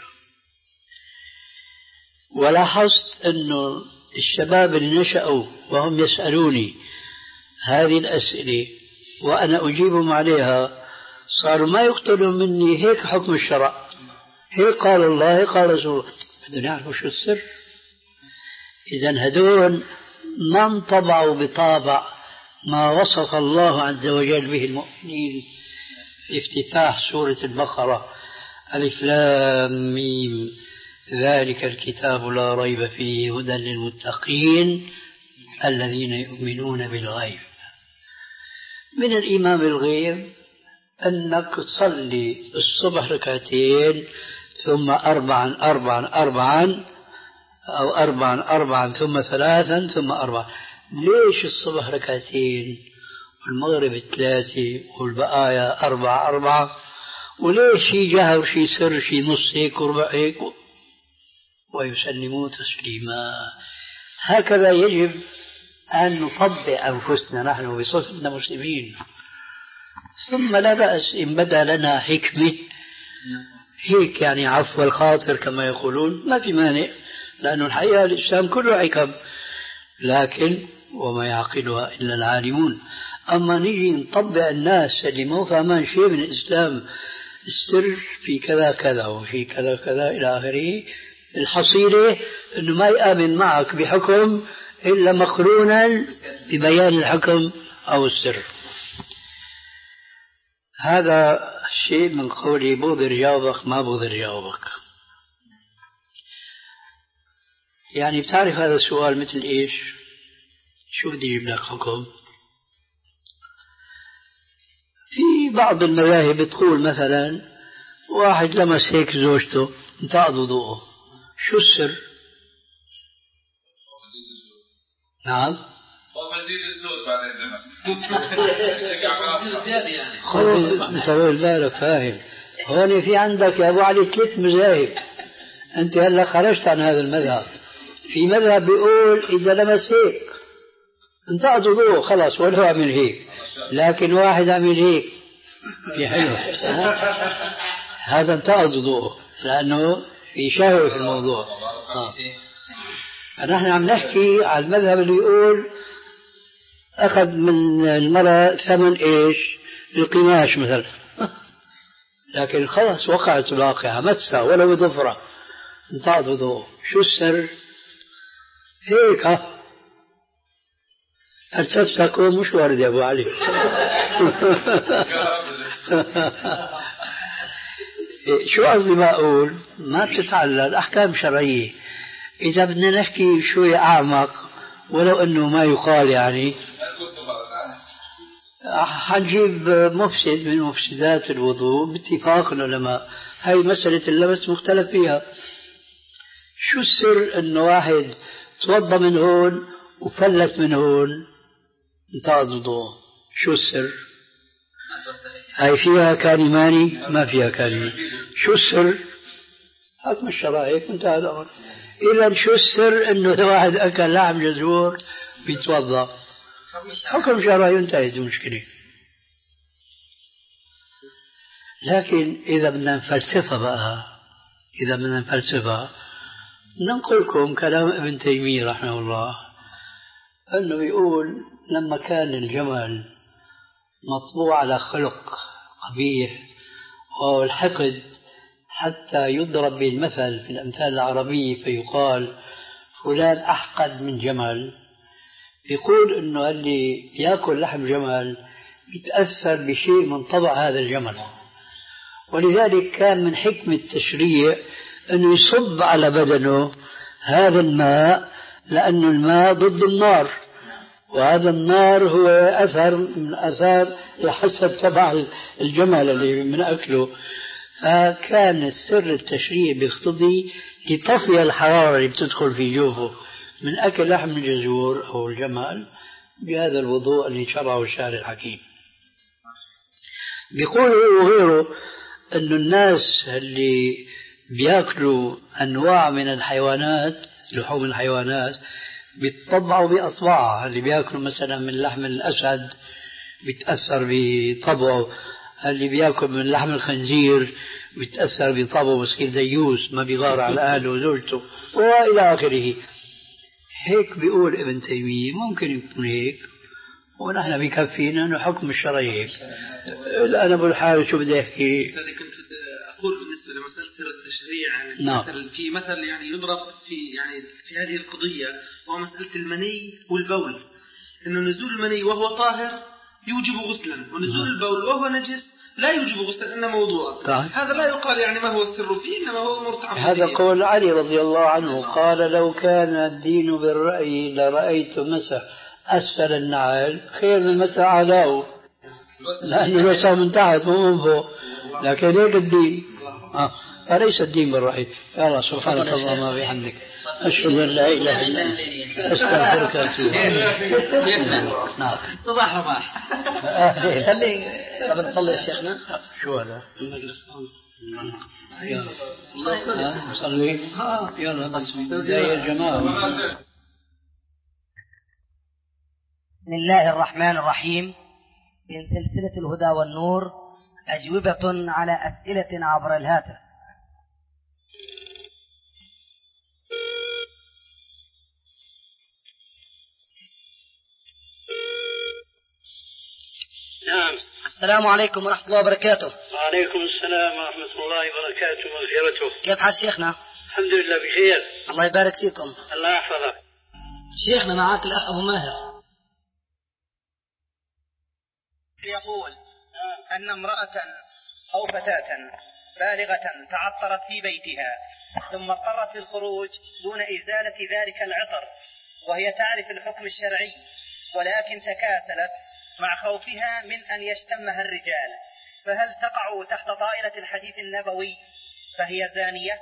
ولاحظت أنه الشباب اللي نشأوا وهم يسألوني هذه الأسئلة وأنا أجيبهم عليها صاروا ما يقتلوا مني هيك حكم الشرع، هيك قال الله، هيك قال رسول. بدهم يعرفوا شو السر. إذن هدول ما انطبعوا بطابع ما وصف الله عز وجل به المؤمنين في افتتاح سورة البقرة: ألف لام ميم ذلك الكتاب لا ريب فيه هدى للمتقين الذين يؤمنون بالغيب. من الإيمان بالغيب أنك تصلي الصبح ركعتين ثم أربعا أربعا أربعا أو أربعا أربعا ثم ثلاثا ثم أربعا. ليش الصبح ركعتين والمغرب ثلاثة والبقايا أربعة أربعة؟ وليش شي جهر شي سر شي نص هيك وربع هيك؟ ويسلموا تسليما. هكذا يجب أن نطبق أنفسنا نحن بصفتنا مسلمين. ثم لا بأس إن بدا لنا حكمة هيك يعني عفو الخاطر كما يقولون، ما في مانع، لأن الحقيقة الإسلام كله حكم، لكن وما يعقلها إلا العالمون. أما نيجي نطبق الناس اللي ما فهمان شيء من الإسلام، السر في كذا كذا وفي كذا كذا إلى آخره، الحصيلة أنه ما يآمن معك بحكم إلا مقرونا ببيان الحكم أو السر. هذا شيء من قولي بقدر جاوبك ما بقدر جاوبك. يعني بتعرف هذا السؤال مثل إيش؟ شو بدي يجيب لك حكم؟ في بعض المذاهب بتقول مثلا واحد لمس هيك زوجته انتقض وضوءه، شو السر؟ نعم انت بالك فاهم. هون في عندك يا ابو علي ثلاث مذاهب، انت هلا خرجت عن هذا المذهب. في مذهب بيقول إذا لمس هيك انتقض وضوء خلاص ولو عمل هيك، لكن واحد عمل هيك في حلو هذا انتقض وضوءه لأنه في شهوة في الموضوع. آه. نحن عم نحكي على المذهب اللي يقول أخذ من المرأة ثمن إيش القماش مثلا لكن خلاص وقعت الواقعة مسها ولا بضفرة انتقض وضوءه. شو السر؟ هيك ها فلسفتك مش وارد يا أبو علي. شو قصدي ما أقول؟ ما بتتعلل أحكام شرعية. إذا بدنا نحكي شوي أعمق ولو أنه ما يقال يعني حنجيب مفسد من مفسدات الوضوء باتفاق العلماء. هاي مسألة اللمس مختلف فيها. شو السر أنه واحد توضى من هون وفلت من هون انتقض وضوءه؟ شو السر؟ هاي فيها كلماني ما فيها كلمة. شو السر؟ حكم الشرائع انتهى الأمر. إذا شو السر أنه واحد أكل لحم جزور بيتوضأ؟ حكم شرعي انتهت المشكلة. لكن إذا بدنا نفلسفها بقى إذا بدنا نفلسفها ننقل لكم كلام ابن تيمية رحمه الله أنه يقول لما كان الجمل مطبوع على خلق قبيح وهو الحقد حتى يضرب بالمثل في الأمثال العربية فيقال فلان أحقد من جمل، يقول أنه اللي يأكل لحم جمل يتأثر بشيء من طبع هذا الجمل، ولذلك كان من حكمة التشريع أنه يصب على بدنه هذا الماء لأن الماء ضد النار، وهذا النار هو أثر من أثار الحسد تبع الجمل اللي من أكله. فكان السر التشريع بيقتضي لتصفية الحرارة اللي بتدخل في جوفه من أكل لحم الجزور أو الجمل بهذا الوضوء اللي شرعه الشارع الحكيم. بيقولوا وغيره أن الناس اللي بيأكلوا أنواع من الحيوانات لحوم الحيوانات بيتطبعوا بأصبعها، اللي بيأكلوا مثلا من لحم الأسد بيتأثر بطبعه، اللي بيأكل من لحم الخنزير بيتأثر بطبعه بصير ديوس ما بيغار على أهله وزوجته وإلى آخره. هيك بيقول ابن تيمية ممكن يكون هيك ونحن بكفينا أنه حكم الشرعي هيك. الآن أبو الحارث شو بدي أحكي؟ كنت أقول بالنسبة لمسألة سر التشريع يعني نعم. مثل في مثل يعني يضرب في يعني في هذه القضية وهو مسألة المني والبول، إنه نزول المني وهو طاهر يوجب غسلا ونزول البول وهو نجس لا يوجب غسلا إنما وضوءا. هذا لا يقال يعني ما هو السر فيه إنما هو مرتعب. هذا قول علي رضي الله عنه قال لو كان الدين بالرأي لرأيت مسح أسفل النعل خير من مسح أعلاه، لأنه مسح من تحت مو من فوق، لكن هيك الدين آه. فليس الدين بالرأي. يا الله سبحانك اللهم وبحمدك أشهد أن لا إله إلا أنت أستغفرك وأتوب إليك. نعم صباح رباح. خلي قبل نصلي شيخنا. شو هذا؟ يلا نصلي يلا بس يا جماعة. بسم الله الرحمن الرحيم. من سلسلة الهدى والنور أجوبة على أسئلة عبر الهاتف. نعم. السلام عليكم ورحمة الله وبركاته. وعليكم السلام ورحمة الله وبركاته ومغفرته. كيف حال شيخنا؟ الحمد لله بخير. الله يبارك فيكم. الله يحفظك. شيخنا معك الأخ أبو ماهر يقول أن امرأة أو فتاة بالغة تعطرت في بيتها ثم اضطرت للخروج دون إزالة ذلك العطر وهي تعرف الحكم الشرعي ولكن تكاسلت مع خوفها من أن يشتمها الرجال، فهل تقع تحت طائلة الحديث النبوي فهي زانية؟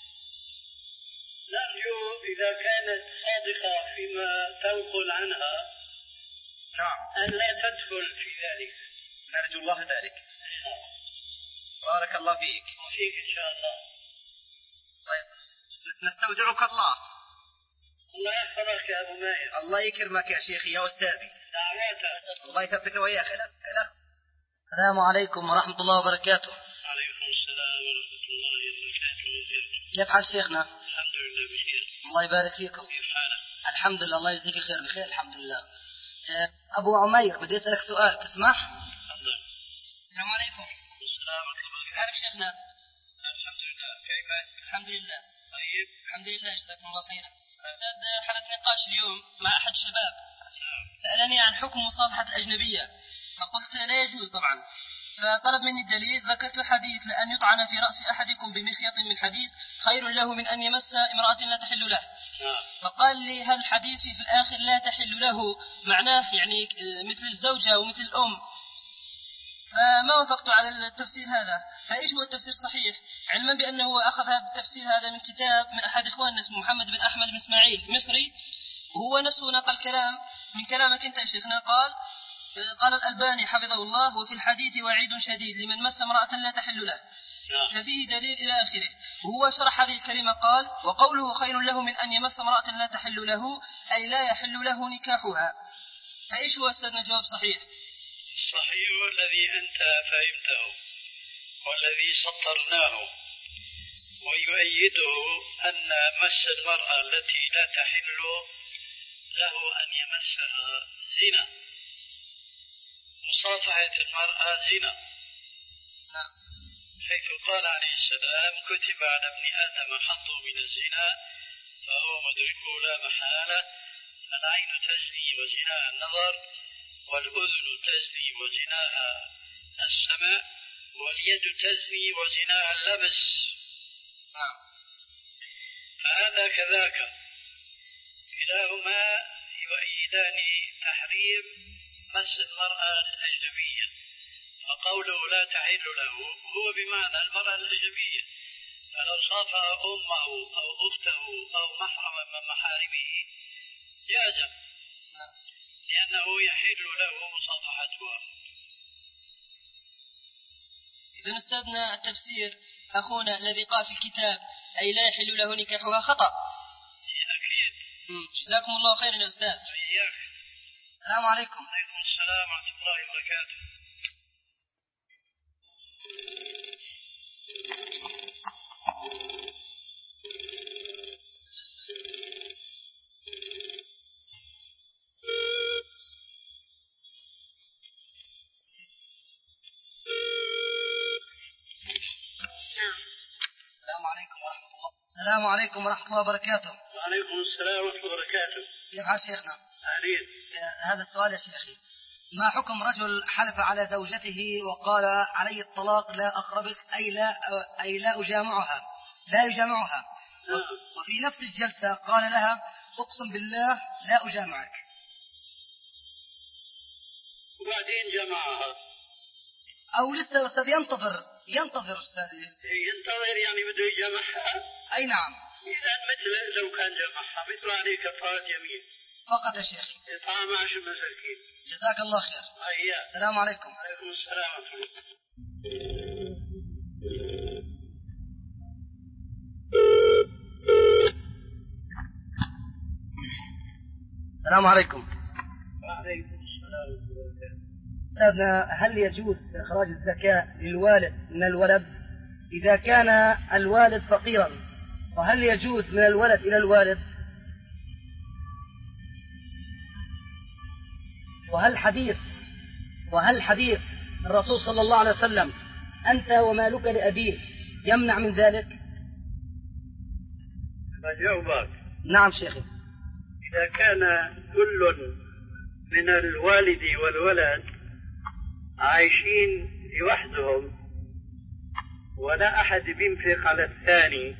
نرجو إذا كانت صادقة فيما تنقل عنها نعم أن لا تدخل في ذلك. نرجو الله ذلك. بارك الله فيك. وفيك إن شاء الله. طيب نستودعك الله. الله يحفظك يا أبو ماهر. الله يكرمك يا شيخي يا أستاذي. دعواتك. الله يثبتك وإياك. السلام عليكم ورحمة الله وبركاته. عليكم السلام ورحمة الله وبركاته. كيف حال شيخنا؟ الحمد لله بخير. الله يبارك فيكم. كيف حالك؟ الحمد لله الله يجزيك خير بخير الحمد لله. أبو عمير بدي أسألك سؤال تسمح؟ تفضل. السلام عليكم. السلام ورحمة الله. كيف حالك شيخنا؟ الحمد لله. كيفك؟ الحمد لله. طيب. الحمد لله جزاكم الله خيرا. أستاذ حدث نقاش اليوم مع أحد الشباب سألني عن حكم مصافحة الأجنبية فقلت لا يجوز طبعا، فطلب مني الدليل، ذكرت حديث لأن يطعن في رأس أحدكم بمخيط من حديد خير له من أن يمس امرأة لا تحل له. فقال لي هل حديثي في الآخر لا تحل له معناه يعني مثل الزوجة ومثل الأم، فما وافقت على التفسير هذا، فإيش هو التفسير الصحيح؟ علما بأنه أخذ هذا التفسير هذا من كتاب من أحد إخواننا اسمه محمد بن أحمد بن إسماعيل مصري، وهو نفسه نقل كلام من كلامك أنت يا شيخنا. قال قال الألباني حفظه الله وفي الحديث وعيد شديد لمن مس امرأة لا تحل له، ففيه دليل إلى آخره. وهو شرح هذه الكلمة قال وقوله خير له من أن يمس امرأة لا تحل له أي لا يحل له نكاحها. فإيش هو أستاذنا جواب صحيح؟ صحيح الذي أنت فهمته والذي سطرناه، ويؤيده أن مس المرأة التي لا تحل له أن يمسها زنا، مصافحة المرأة زنا، حيث قال عليه السلام كتب على ابن آدم حظ من الزنا فهو مدرك لا محالة، العين تزني وزناها النظر، والأذن تزني وزناها السمع، واليد تزني وزناها اللمس. فهذا كذاك كلاهما يؤيدان تحريم مس المرأة الأجنبية، فقوله لا تحل له هو بمعنى المرأة الأجنبية، فلو صافح أمه أو أخته أو محرما من محارمه جاز، لأنه يحل له مصافحتها. إذن أستاذنا التفسير أخونا الذي قال في الكتاب أي لا يحل له نكاحها خطأ. أكيد. جزاكم الله خيرا يا أستاذ. وإياك. السلام عليكم. وعليكم السلام ورحمة الله وبركاته. السلام عليكم ورحمة الله وبركاته. وعليكم السلام ورحمة الله وبركاته. كيف حال شيخنا؟ أهلين. هذا السؤال يا شيخي، ما حكم رجل حلف على زوجته وقال علي الطلاق لا أقربك أي لا أي لا أجامعها لا يجامعها وفي نفس الجلسة قال لها أقسم بالله لا أجامعك، وبعدين جمعها أو لسه أستاذ ينتظر ينتظر أستاذ ينتظر يعني بده يجمعها. أي نعم. إذا مثل لو كان جمعها مثل عليه كفارة يمين فقط يا شيخي. إطعام عشر مساكين. جزاك الله خير. أيها. السلام عليكم. وعليكم السلام ورحمة الله. السلام عليكم. وعليكم السلام ورحمة الله. أستاذنا هل يجوز إخراج الزكاة للوالد من الولد إذا كان الوالد فقيرا، وهل يجوز من الولد إلى الوالد؟ وهل حديث وهل حديث الرسول صلى الله عليه وسلم أنت ومالك لأبيك يمنع من ذلك؟ أجاوبك. نعم شيخي. إذا كان كل من الوالد والولد عايشين لوحدهم ولا أحد بينفق على الثاني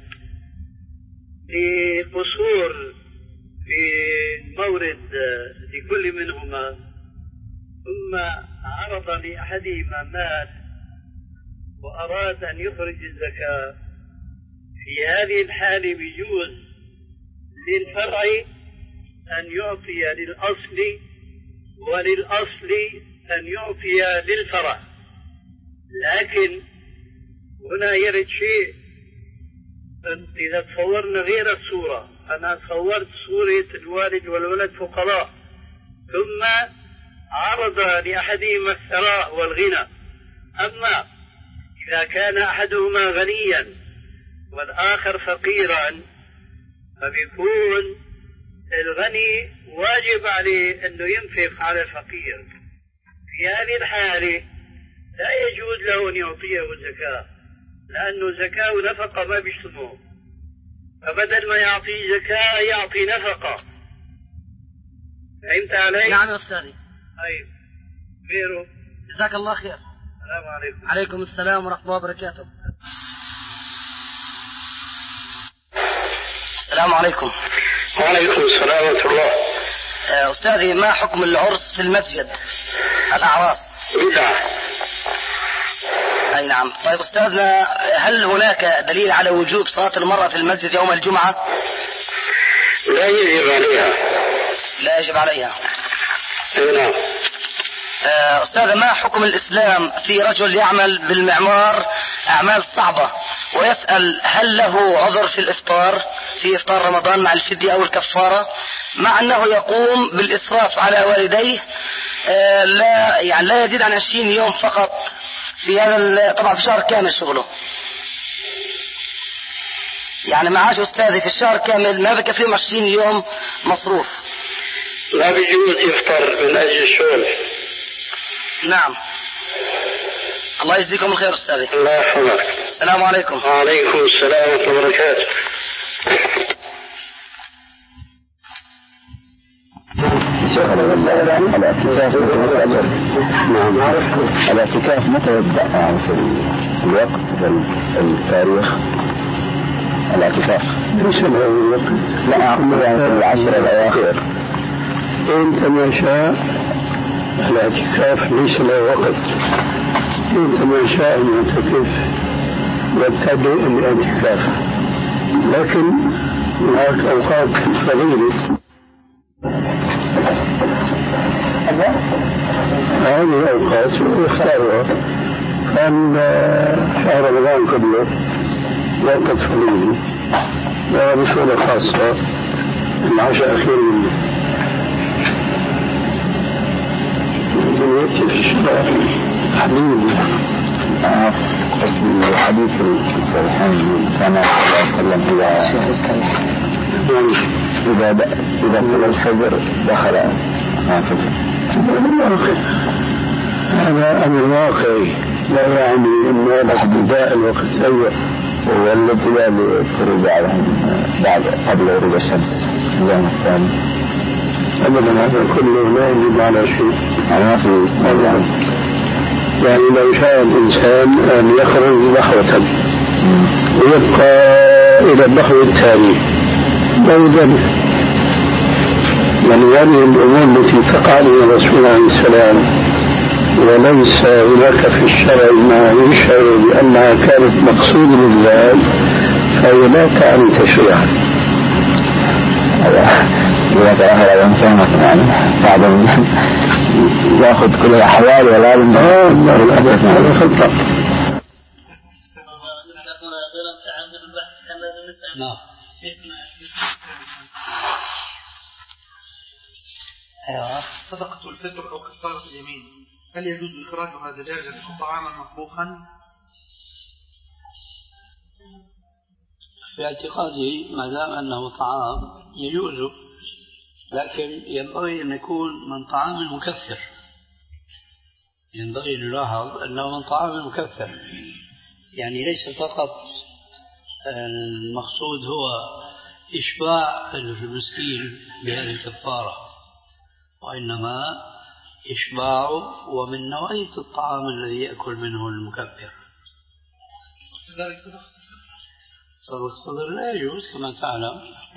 لقصور في مورد لكل منهما، ثم عرض لأحدهما مال وأراد أن يخرج الزكاة، في هذه الحالة بيجوز للفرع أن يعطي للأصل وللأصل أن يعطي للفرع، لكن هنا يرد شيء إذا تصورنا غير الصورة أنا صورت صورة الوالد والولد فقراء، ثم عرض لأحدهما الثراء والغنى. أما إذا كان أحدهما غنيا والآخر فقيرا فبيكون الغني واجب عليه أنه ينفق على الفقير. في هذه الحالة لا يجوز له أن يعطيه الزكاة، لأنه زكاة ونفقة ما بيجتمعوا، فبدل ما يعطي زكاة يعطي نفقة. فهمت علي؟ نعم يا أستاذي. طيب غيره. جزاك الله خير. السلام عليكم. عليكم السلام ورحمة الله وبركاته. السلام عليكم. وعليكم السلام ورحمة الله. أستاذي، ما حكم العرس في المسجد، الأعراس؟ بدعة. أي نعم. طيب أستاذنا، هل هناك دليل على وجوب صلاة المرأة في المسجد يوم الجمعة؟ لا يجب عليها. لا يجب عليها. أي نعم. أستاذ، ما حكم الإسلام في رجل يعمل بالمعمار أعمال صعبة ويسأل هل له عذر في الإفطار في إفطار رمضان مع الفدية أو الكفارة، مع أنه يقوم بالإسراف على والديه لا يعني لا يزيد عن عشرين يوم فقط في هذا، طبعا في شهر كامل شغله، يعني معاش أستاذي في الشهر كامل ما بكفيهم عشرين يوم مصروف. لا بيجوز يفطر من أجل الشغل. نعم. الله يجزيكم الخير أستاذي. الله يحفظك. السلام عليكم. وعليكم السلام ورحمة الله وبركاته. نعم. الاعتكاف متى يبدأ في الوقت التاريخ؟ الاعتكاف ليس له وقت. لا أعلم في العشر الأواخر. أنت ما شاء الاعتكاف ليس له وقت. أنت ما شاء أن يعتكف يبتدئ الاعتكاف، لكن هناك أوقات فضيلة. هذه الأوقات يختارها. كان شهر رمضان كله وقت فضيلة وبصورة خاصة العشاء الأخير منه. دلوقتي في الشارع حبيبي قسم الحديث الصحيحين كان صلى الله عليه وسلم إذا إذا إذا صلى الفجر دخل نافذة. هذا أمر واقعي، لا يعني أن هذا ابتداء الوقت سيء. والابتداء للخروج بعد قبل غروب الشمس اليوم الثاني أبدا هذا كله لا يجب على شيء. ما في يعني لو شاء الإنسان أن يخرج ضحوة ويبقى إلى الضحو التالي لا يدري. يعني هذه الأمور التي تقع للرسول عليه السلام وليس هناك في الشرع ما يشعر بأنها كانت مقصود لله فهي لا تعني تشريعا. إذا تأخر الإنسان يعني بعد يأخذ كل الأحوال ولا يمكن هذا خطأ. نعم. صدقة الفطر أو كفارة اليمين، هل يجوز إخراجها دجاجا أو طعاما مطبوخا؟ في اعتقادي ما دام أنه طعام يجوز، لكن ينبغي أن يكون من طعام مكفر. ينبغي أن نلاحظ أنه من طعام مكفر، يعني ليس فقط المقصود هو إشباع المسكين بهذه الكفارة، وإنما إشباعه ومن نوعية الطعام الذي يأكل منه المكفر. صدق الصدر لا يجوز كما تعلم.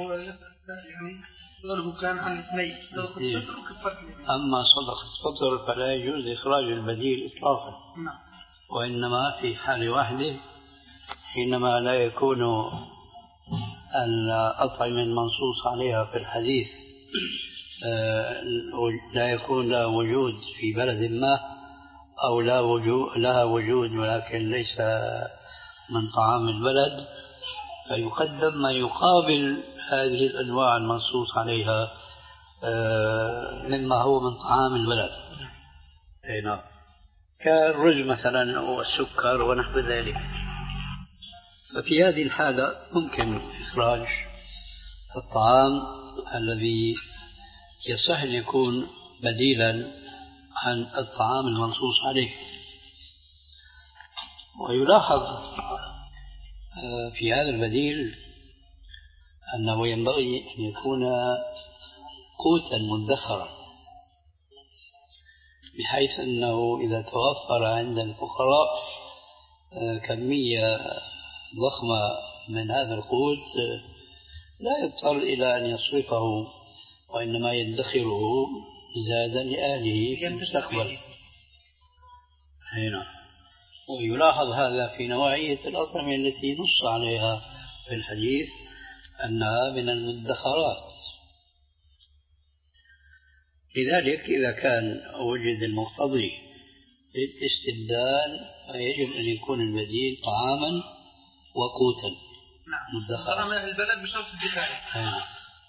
أما صدق الصدر فلا يجوز إخراج البديل إطلاقا، وإنما في حال واحدة حينما لا يكون الأطعمة المنصوص عليها في الحديث لا يكون لها وجود في بلد ما، أو لا وجود لها وجود ولكن ليس من طعام البلد، فيقدم ما يقابل هذه الأنواع المنصوص عليها مما هو من طعام البلد. أي نعم، كالرز مثلا والسكر ونحو ذلك. ففي هذه الحالة ممكن إخراج الطعام الذي يصح أن يكون بديلا عن الطعام المنصوص عليه. ويلاحظ في هذا البديل أنه ينبغي أن يكون قوتا مدخرا، بحيث أنه إذا توفر عند الفقراء كمية ضخمة من هذا القوت لا يضطر إلى أن يصرفه، وإنما يدخره زادا لأهله في المستقبل. هنا ويلاحظ هذا في نوعية الأطعمة التي نص عليها في الحديث أنها من المدخرات. لذلك إذا كان وجد المقتضي للاستبدال فيجب أن يكون البديل طعاما وقوتا مدخرا. نعم، من البلد بشرط الدخار.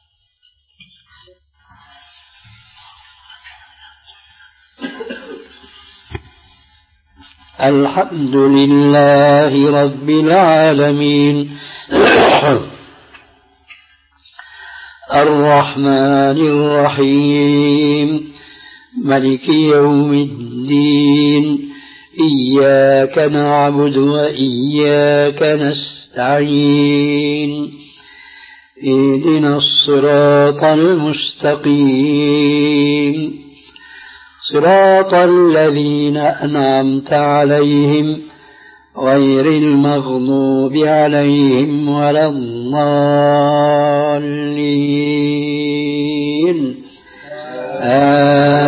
الحمد لله رب العالمين الرحمن الرحيم ملك يوم الدين إياك نعبد وإياك نستعين اهدنا الصراط المستقيم صراط الذين أنعمت عليهم غير المغضوب عليهم ولا الضالين. آمين.